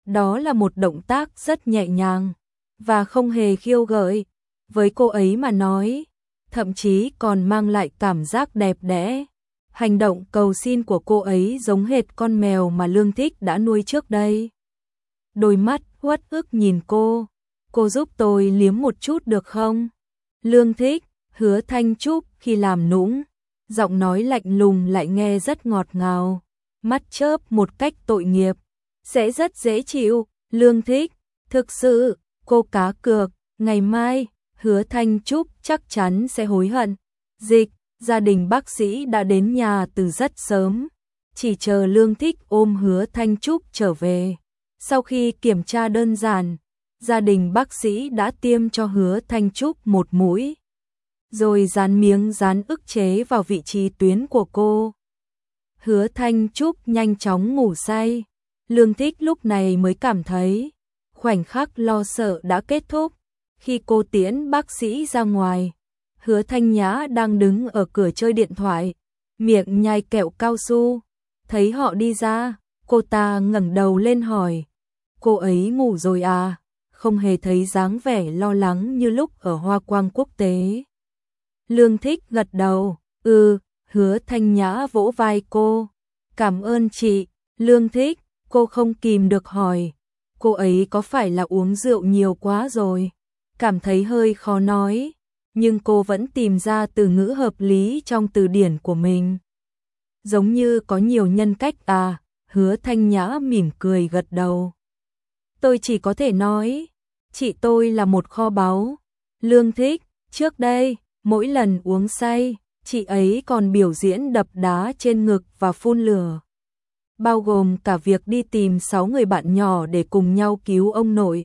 Đó là một động tác rất nhẹ nhàng và không hề khiêu gợi. Với cô ấy mà nói, thậm chí còn mang lại cảm giác đẹp đẽ. Hành động cầu xin của cô ấy giống hệt con mèo mà Lương Thích đã nuôi trước đây. Đôi mắt uất ức nhìn cô. Cô giúp tôi liếm một chút được không? Lương Thích, Hứa Thanh Trúc khi làm nũng. Giọng nói lạnh lùng lại nghe rất ngọt ngào. Mắt chớp một cách tội nghiệp. Sẽ rất dễ chịu. Lương Thích, thực sự, cô cá cược. Ngày mai, Hứa Thanh Trúc chắc chắn sẽ hối hận. Dịch, gia đình bác sĩ đã đến nhà từ rất sớm. Chỉ chờ Lương Thích ôm Hứa Thanh Trúc trở về. Sau khi kiểm tra đơn giản, gia đình bác sĩ đã tiêm cho Hứa Thanh Trúc một mũi, rồi dán miếng dán ức chế vào vị trí tuyến của cô. Hứa Thanh Trúc nhanh chóng ngủ say. Lương Thích lúc này mới cảm thấy khoảnh khắc lo sợ đã kết thúc. Khi cô tiễn bác sĩ ra ngoài, Hứa Thanh Nhã đang đứng ở cửa chơi điện thoại, miệng nhai kẹo cao su. Thấy họ đi ra, cô ta ngẩng đầu lên hỏi, cô ấy ngủ rồi à? Không hề thấy dáng vẻ lo lắng như lúc ở Hoa Quang Quốc tế. Lương Thích gật đầu, ừ. Hứa Thanh Nhã vỗ vai cô, cảm ơn chị. Lương Thích, cô không kìm được hỏi, cô ấy có phải là uống rượu nhiều quá rồi? Cảm thấy hơi khó nói, nhưng cô vẫn tìm ra từ ngữ hợp lý trong từ điển của mình. Giống như có nhiều nhân cách à? Hứa Thanh Nhã mỉm cười gật đầu. Tôi chỉ có thể nói, chị tôi là một kho báu. Lương Thích, trước đây, mỗi lần uống say, chị ấy còn biểu diễn đập đá trên ngực và phun lửa. Bao gồm cả việc đi tìm sáu người bạn nhỏ để cùng nhau cứu ông nội.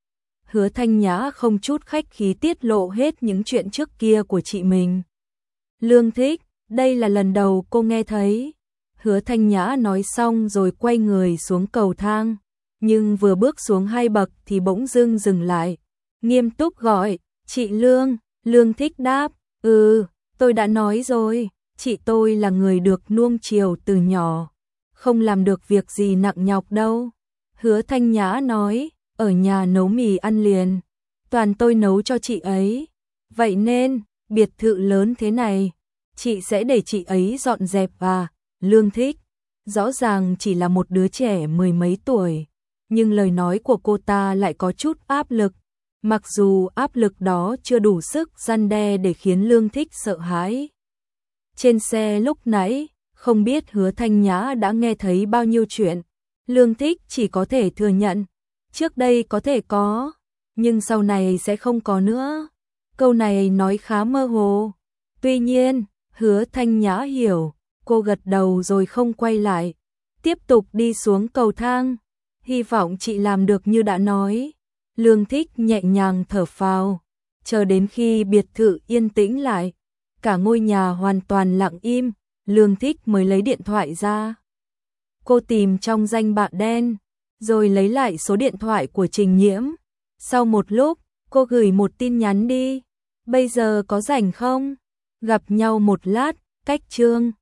Hứa Thanh Nhã không chút khách khí tiết lộ hết những chuyện trước kia của chị mình. Lương Thích, đây là lần đầu cô nghe thấy. Hứa Thanh Nhã nói xong rồi quay người xuống cầu thang. Nhưng vừa bước xuống hai bậc thì bỗng dưng dừng lại. Nghiêm túc gọi, chị Lương. Lương Thích đáp, ừ, tôi đã nói rồi. Chị tôi là người được nuông chiều từ nhỏ. Không làm được việc gì nặng nhọc đâu. Hứa Thanh Nhã nói, ở nhà nấu mì ăn liền. Toàn tôi nấu cho chị ấy. Vậy nên, biệt thự lớn thế này, chị sẽ để chị ấy dọn dẹp à? Lương Thích, rõ ràng chỉ là một đứa trẻ mười mấy tuổi. Nhưng lời nói của cô ta lại có chút áp lực. Mặc dù áp lực đó chưa đủ sức răn đe để khiến Lương Thích sợ hãi. Trên xe lúc nãy, không biết Hứa Thanh Nhã đã nghe thấy bao nhiêu chuyện. Lương Thích chỉ có thể thừa nhận. Trước đây có thể có, nhưng sau này sẽ không có nữa. Câu này nói khá mơ hồ. Tuy nhiên, Hứa Thanh Nhã hiểu, cô gật đầu rồi không quay lại. Tiếp tục đi xuống cầu thang. Hy vọng chị làm được như đã nói. Lương Thích nhẹ nhàng thở phào. Chờ đến khi biệt thự yên tĩnh lại, cả ngôi nhà hoàn toàn lặng im, Lương Thích mới lấy điện thoại ra. Cô tìm trong danh bạ đen, rồi lấy lại số điện thoại của Trình Nhiễm. Sau một lúc, cô gửi một tin nhắn đi. Bây giờ có rảnh không? Gặp nhau một lát, cách trương.